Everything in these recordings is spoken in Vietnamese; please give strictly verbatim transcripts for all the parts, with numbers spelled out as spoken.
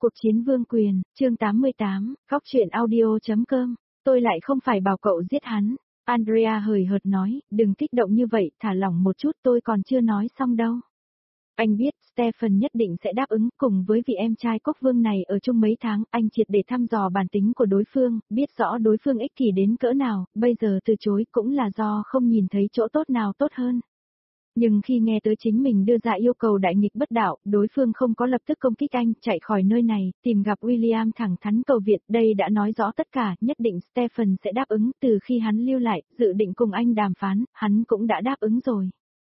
Cuộc chiến vương quyền, chương tám mươi tám, Góc truyện audio.com, tôi lại không phải bảo cậu giết hắn. Andrea hời hợt nói, đừng kích động như vậy, thả lỏng một chút, tôi còn chưa nói xong đâu. Anh biết, Stephen nhất định sẽ đáp ứng, cùng với vị em trai quốc vương này ở chung mấy tháng, anh triệt để thăm dò bản tính của đối phương, biết rõ đối phương ích kỷ đến cỡ nào, bây giờ từ chối cũng là do không nhìn thấy chỗ tốt nào tốt hơn. Nhưng khi nghe tới chính mình đưa ra yêu cầu đại nghịch bất đạo, đối phương không có lập tức công kích anh, chạy khỏi nơi này, tìm gặp William thẳng thắn cầu viện, đây đã nói rõ tất cả, nhất định Stephen sẽ đáp ứng, từ khi hắn lưu lại, dự định cùng anh đàm phán, hắn cũng đã đáp ứng rồi.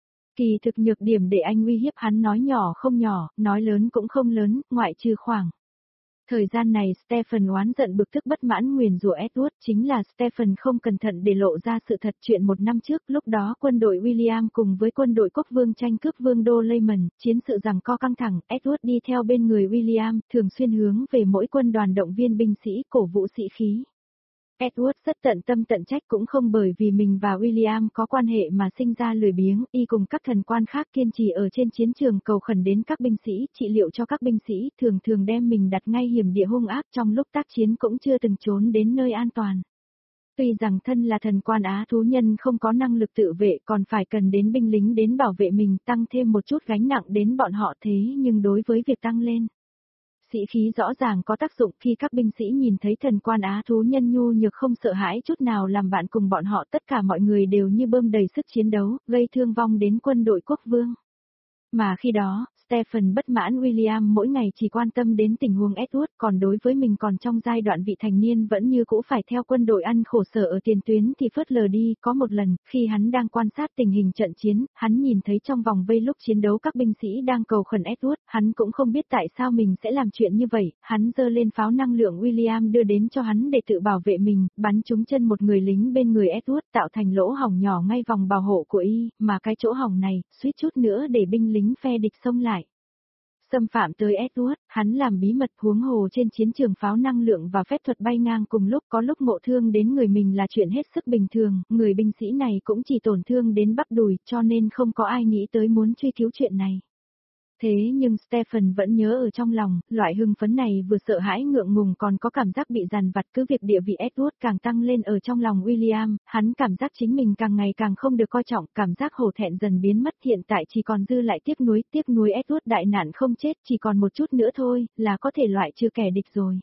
Kỳ thực nhược điểm để anh uy hiếp hắn nói nhỏ không nhỏ, nói lớn cũng không lớn, ngoại trừ khoảng. Thời gian này Stephen oán giận bực tức bất mãn nguyền rủa Edward, chính là Stephen không cẩn thận để lộ ra sự thật chuyện một năm trước, lúc đó quân đội William cùng với quân đội quốc vương tranh cướp vương đô Leyland, chiến sự giằng co căng thẳng, Edward đi theo bên người William, thường xuyên hướng về mỗi quân đoàn động viên binh sĩ, cổ vũ sĩ khí. Edward rất tận tâm tận trách cũng không bởi vì mình và William có quan hệ mà sinh ra lười biếng, y cùng các thần quan khác kiên trì ở trên chiến trường cầu khẩn đến các binh sĩ, trị liệu cho các binh sĩ, thường thường đem mình đặt ngay hiểm địa hung ác trong lúc tác chiến cũng chưa từng trốn đến nơi an toàn. Tuy rằng thân là thần quan á thú nhân không có năng lực tự vệ còn phải cần đến binh lính đến bảo vệ mình tăng thêm một chút gánh nặng đến bọn họ thế nhưng đối với việc tăng lên sĩ khí rõ ràng có tác dụng khi các binh sĩ nhìn thấy thần quan á thú nhân nhu nhược không sợ hãi chút nào làm bạn cùng bọn họ tất cả mọi người đều như bơm đầy sức chiến đấu, gây thương vong đến quân đội quốc vương. Mà khi đó, Stephen bất mãn William mỗi ngày chỉ quan tâm đến tình huống Edward còn đối với mình còn trong giai đoạn vị thành niên vẫn như cũ phải theo quân đội ăn khổ sở ở tiền tuyến thì phớt lờ đi. Có một lần, khi hắn đang quan sát tình hình trận chiến, hắn nhìn thấy trong vòng vây lúc chiến đấu các binh sĩ đang cầu khẩn Edward, hắn cũng không biết tại sao mình sẽ làm chuyện như vậy, hắn giơ lên pháo năng lượng William đưa đến cho hắn để tự bảo vệ mình, bắn trúng chân một người lính bên người Edward tạo thành lỗ hổng nhỏ ngay vòng bảo hộ của y, mà cái chỗ hổng này, suýt chút nữa để binh lính phe địch xông lại. Xâm phạm tới Edward, hắn làm bí mật huống hồ trên chiến trường pháo năng lượng và phép thuật bay ngang cùng lúc có lúc ngộ thương đến người mình là chuyện hết sức bình thường, người binh sĩ này cũng chỉ tổn thương đến bắp đùi cho nên không có ai nghĩ tới muốn truy cứu chuyện này. Thế nhưng Stephen vẫn nhớ ở trong lòng, loại hưng phấn này vừa sợ hãi ngượng ngùng còn có cảm giác bị dằn vặt cứ việc địa vị Edward càng tăng lên ở trong lòng William, hắn cảm giác chính mình càng ngày càng không được coi trọng, cảm giác hổ thẹn dần biến mất hiện tại chỉ còn dư lại tiếc nuối, tiếc nuối Edward đại nạn không chết chỉ còn một chút nữa thôi, là có thể loại trừ kẻ địch rồi.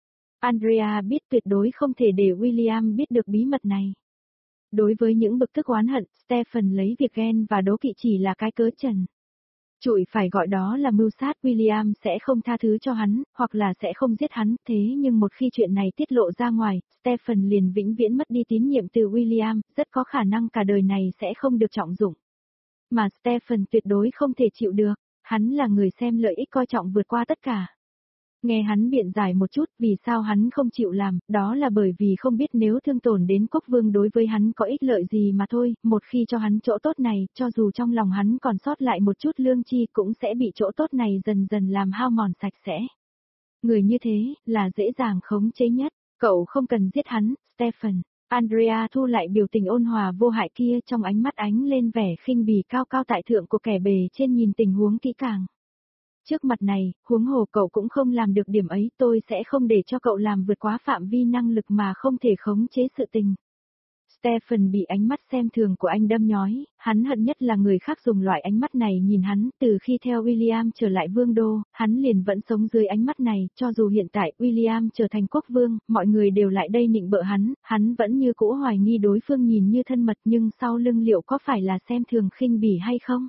Andrea biết tuyệt đối không thể để William biết được bí mật này. Đối với những bực tức oán hận, Stephen lấy việc ghen và đố kỵ chỉ là cái cớ trần. Trụi phải gọi đó là mưu sát, William sẽ không tha thứ cho hắn, hoặc là sẽ không giết hắn, thế nhưng một khi chuyện này tiết lộ ra ngoài, Stephen liền vĩnh viễn mất đi tín nhiệm từ William, rất có khả năng cả đời này sẽ không được trọng dụng. Mà Stephen tuyệt đối không thể chịu được, hắn là người xem lợi ích coi trọng vượt qua tất cả. Nghe hắn biện giải một chút vì sao hắn không chịu làm, đó là bởi vì không biết nếu thương tổn đến quốc vương đối với hắn có ích lợi gì mà thôi, một khi cho hắn chỗ tốt này, cho dù trong lòng hắn còn sót lại một chút lương chi cũng sẽ bị chỗ tốt này dần dần làm hao mòn sạch sẽ. Người như thế, là dễ dàng khống chế nhất, cậu không cần giết hắn, Stephen. Andrea thu lại biểu tình ôn hòa vô hại kia trong ánh mắt ánh lên vẻ khinh bỉ cao cao tại thượng của kẻ bề trên nhìn tình huống kỹ càng. Trước mặt này, huống hồ cậu cũng không làm được điểm ấy, tôi sẽ không để cho cậu làm vượt quá phạm vi năng lực mà không thể khống chế sự tình. Stephen bị ánh mắt xem thường của anh đâm nhói, hắn hận nhất là người khác dùng loại ánh mắt này nhìn hắn, từ khi theo William trở lại vương đô, hắn liền vẫn sống dưới ánh mắt này, cho dù hiện tại William trở thành quốc vương, mọi người đều lại đây nịnh bợ hắn, hắn vẫn như cũ hoài nghi đối phương nhìn như thân mật nhưng sau lưng liệu có phải là xem thường khinh bỉ hay không?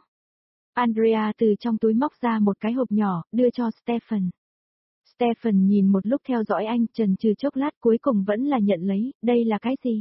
Andrea từ trong túi móc ra một cái hộp nhỏ, đưa cho Stephen. Stephen nhìn một lúc theo dõi anh, chần chừ chốc lát cuối cùng vẫn là nhận lấy, đây là cái gì?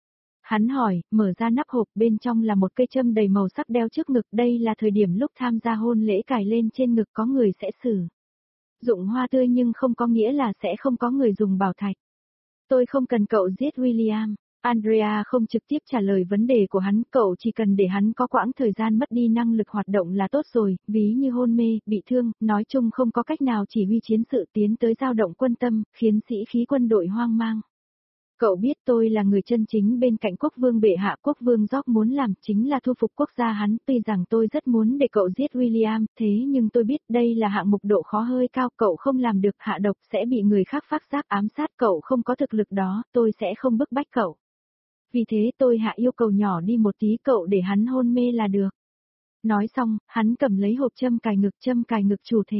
Hắn hỏi, mở ra nắp hộp, bên trong là một cây châm đầy màu sắc đeo trước ngực, đây là thời điểm lúc tham gia hôn lễ cài lên trên ngực có người sẽ sử dụng hoa tươi nhưng không có nghĩa là sẽ không có người dùng bảo thạch. Tôi không cần cậu giết William. Andrea không trực tiếp trả lời vấn đề của hắn, cậu chỉ cần để hắn có quãng thời gian mất đi năng lực hoạt động là tốt rồi, ví như hôn mê, bị thương, nói chung không có cách nào chỉ huy chiến sự tiến tới dao động quân tâm, khiến sĩ khí quân đội hoang mang. Cậu biết tôi là người chân chính bên cạnh quốc vương bệ hạ, quốc vương George muốn làm chính là thu phục quốc gia hắn, tuy rằng tôi rất muốn để cậu giết William, thế nhưng tôi biết đây là hạng mục độ khó hơi cao, cậu không làm được, hạ độc sẽ bị người khác phát giác ám sát, cậu không có thực lực đó, tôi sẽ không bức bách cậu. Vì thế tôi hạ yêu cầu nhỏ đi một tí, cậu để hắn hôn mê là được. Nói xong, hắn cầm lấy hộp châm cài ngực, châm cài ngực chủ thể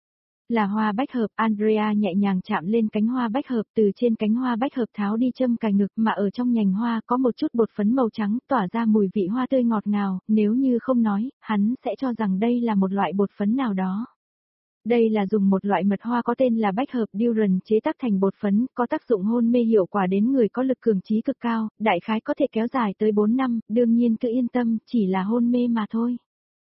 là hoa bách hợp. Andrea nhẹ nhàng chạm lên cánh hoa bách hợp, từ trên cánh hoa bách hợp tháo đi châm cài ngực, mà ở trong nhành hoa có một chút bột phấn màu trắng tỏa ra mùi vị hoa tươi ngọt ngào, nếu như không nói, hắn sẽ cho rằng đây là một loại bột phấn nào đó. Đây là dùng một loại mật hoa có tên là bách hợp durian chế tác thành bột phấn, có tác dụng hôn mê hiệu quả đến người có lực cường trí cực cao, đại khái có thể kéo dài tới bốn năm, đương nhiên cứ yên tâm, chỉ là hôn mê mà thôi.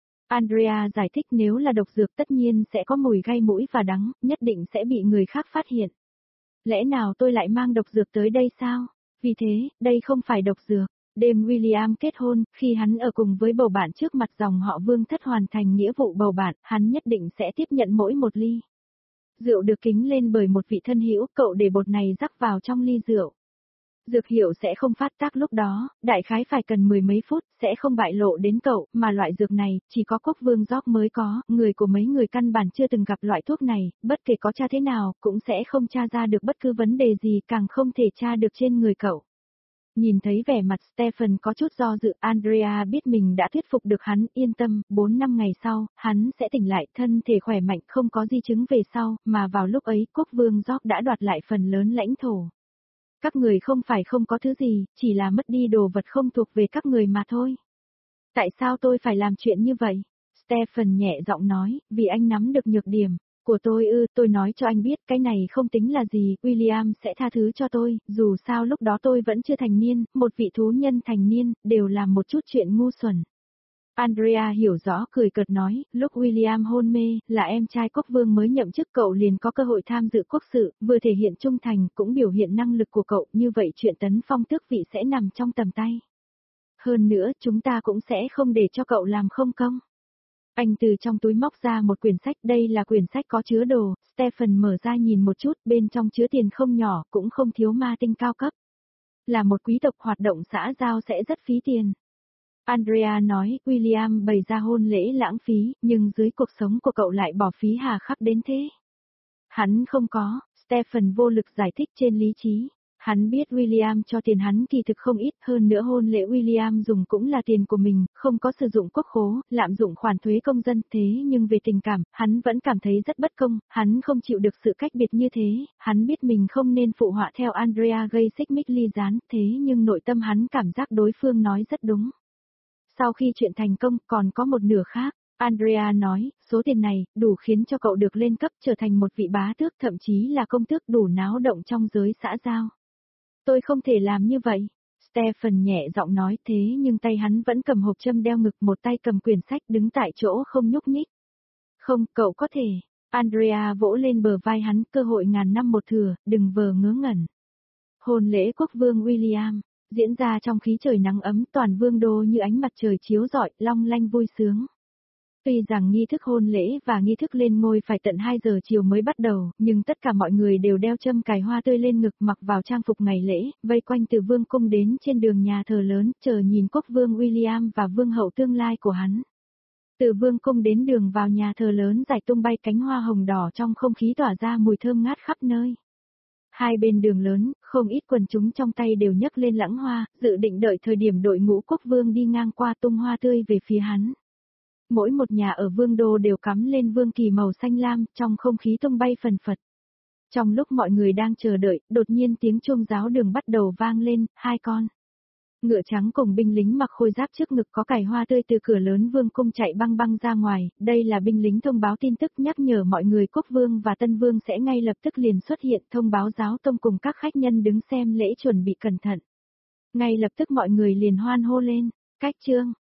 Andrea giải thích, nếu là độc dược tất nhiên sẽ có mùi gai mũi và đắng, nhất định sẽ bị người khác phát hiện. Lẽ nào tôi lại mang độc dược tới đây sao? Vì thế, đây không phải độc dược. Đêm William kết hôn, khi hắn ở cùng với bầu bạn trước mặt dòng họ Vương Thất hoàn thành nghĩa vụ bầu bạn, hắn nhất định sẽ tiếp nhận mỗi một ly rượu được kính lên bởi một vị thân hữu, cậu để bột này rắc vào trong ly rượu. Dược hiệu sẽ không phát tác lúc đó, đại khái phải cần mười mấy phút, sẽ không bại lộ đến cậu, mà loại dược này, chỉ có quốc vương George mới có, người của mấy người căn bản chưa từng gặp loại thuốc này, bất kể có tra thế nào, cũng sẽ không tra ra được bất cứ vấn đề gì, càng không thể tra được trên người cậu. Nhìn thấy vẻ mặt Stephen có chút do dự, Andrea biết mình đã thuyết phục được hắn, yên tâm, bốn năm ngày sau, hắn sẽ tỉnh lại, thân thể khỏe mạnh, không có di chứng về sau, mà vào lúc ấy, quốc vương George đã đoạt lại phần lớn lãnh thổ. Các người không phải không có thứ gì, chỉ là mất đi đồ vật không thuộc về các người mà thôi. Tại sao tôi phải làm chuyện như vậy? Stephen nhẹ giọng nói, vì anh nắm được nhược điểm của tôi ư, tôi nói cho anh biết, cái này không tính là gì, William sẽ tha thứ cho tôi, dù sao lúc đó tôi vẫn chưa thành niên, một vị thú nhân thành niên, đều làm một chút chuyện ngu xuẩn. Andrea hiểu rõ, cười cợt nói, lúc William hôn mê, là em trai quốc vương mới nhậm chức, cậu liền có cơ hội tham dự quốc sự, vừa thể hiện trung thành, cũng biểu hiện năng lực của cậu, như vậy chuyện tấn phong tước vị sẽ nằm trong tầm tay. Hơn nữa, chúng ta cũng sẽ không để cho cậu làm không công. Anh từ trong túi móc ra một quyển sách, đây là quyển sách có chứa đồ, Stephen mở ra nhìn một chút, bên trong chứa tiền không nhỏ, cũng không thiếu ma tinh cao cấp. Là một quý tộc hoạt động xã giao sẽ rất phí tiền. Andrea nói, William bày ra hôn lễ lãng phí, nhưng dưới cuộc sống của cậu lại bỏ phí hà khắc đến thế. Hắn không có, Stephen vô lực giải thích trên lý trí. Hắn biết William cho tiền hắn kỳ thực không ít, hơn nữa hôn lễ William dùng cũng là tiền của mình, không có sử dụng quốc khố, lạm dụng khoản thuế công dân, thế nhưng về tình cảm, hắn vẫn cảm thấy rất bất công, hắn không chịu được sự cách biệt như thế, hắn biết mình không nên phụ họa theo Andrea gây xích mích ly gián, thế nhưng nội tâm hắn cảm giác đối phương nói rất đúng. Sau khi chuyện thành công, còn có một nửa khác. Andrea nói, số tiền này, đủ khiến cho cậu được lên cấp trở thành một vị bá tước, thậm chí là công tước, đủ náo động trong giới xã giao. Tôi không thể làm như vậy. Stephen nhẹ giọng nói, thế nhưng tay hắn vẫn cầm hộp châm đeo ngực, một tay cầm quyển sách, đứng tại chỗ không nhúc nhích. Không, cậu có thể. Andrea vỗ lên bờ vai hắn, cơ hội ngàn năm một thừa, đừng vờ ngớ ngẩn. Hôn lễ quốc vương William diễn ra trong khí trời nắng ấm, toàn vương đô như ánh mặt trời chiếu rọi, long lanh vui sướng. Tuy rằng nghi thức hôn lễ và nghi thức lên ngôi phải tận hai giờ chiều mới bắt đầu, nhưng tất cả mọi người đều đeo châm cài hoa tươi lên ngực, mặc vào trang phục ngày lễ, vây quanh từ vương cung đến trên đường nhà thờ lớn, chờ nhìn quốc vương William và vương hậu tương lai của hắn. Từ vương cung đến đường vào nhà thờ lớn rải tung bay cánh hoa hồng đỏ, trong không khí tỏa ra mùi thơm ngát khắp nơi. Hai bên đường lớn, không ít quần chúng trong tay đều nhấc lên lãng hoa, dự định đợi thời điểm đội ngũ quốc vương đi ngang qua tung hoa tươi về phía hắn. Mỗi một nhà ở vương đô đều cắm lên vương kỳ màu xanh lam, trong không khí tung bay phần phật. Trong lúc mọi người đang chờ đợi, đột nhiên tiếng chuông giáo đường bắt đầu vang lên, hai con ngựa trắng cùng binh lính mặc khôi giáp trước ngực có cài hoa tươi từ cửa lớn vương cung chạy băng băng ra ngoài, đây là binh lính thông báo tin tức nhắc nhở mọi người quốc vương và tân vương sẽ ngay lập tức liền xuất hiện, thông báo giáo tông cùng các khách nhân đứng xem lễ chuẩn bị cẩn thận. Ngay lập tức mọi người liền hoan hô lên, cách chương.